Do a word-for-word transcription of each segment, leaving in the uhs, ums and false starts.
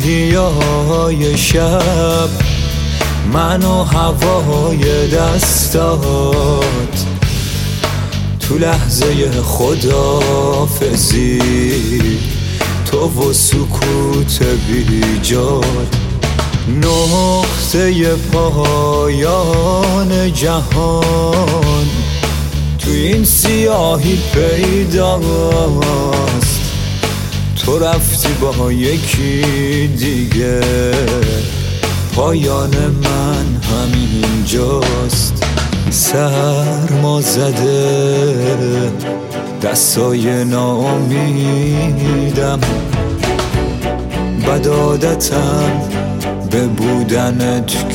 روحیای شب، من و هوای دستات، تو لحظه خداحافظی تو و سکوت بیجاد، نقطه پایان جهان تو این سیاهی پیداست. تو رفتی با یکی دیگه، پایان من همینجاست. سرما زده دستای ناامیدم، بد عادتم به بودنت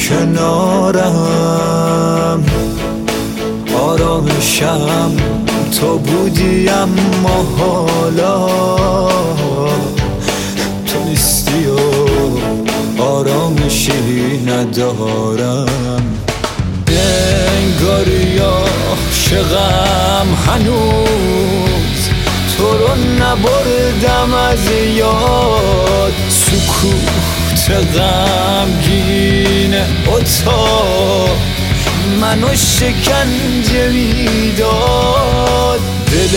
کنارم. آرامشم تو بودی اما حالا تو نیستی و آرامشی ندارم. انگاری عاشقم هنوز، تو رو نبردم از یاد. سکوت غمگین اتاق منو شکنجه میداد. دل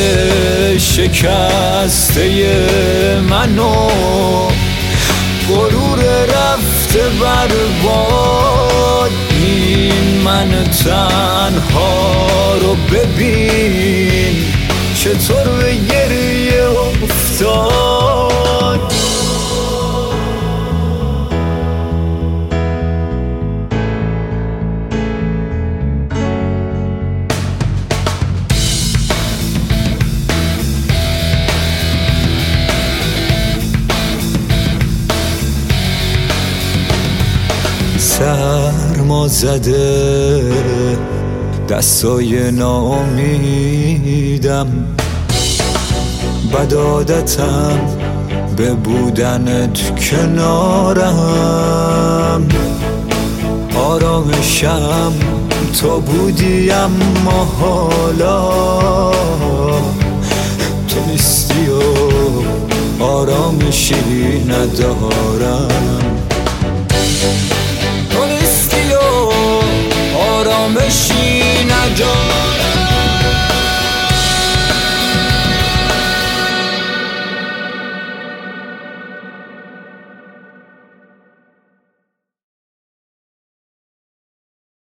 شکسته منو غرور رفته برباد. این من تنها رو ببین چطور به گریه افتاد. سرما زده دستای ناامیدم، بد عادتم به بودنت کنارم. آرامشم تو بودی اما حالا تو نیستی و آرامشی ندارم. تو نیستی و آرامشی ندارم.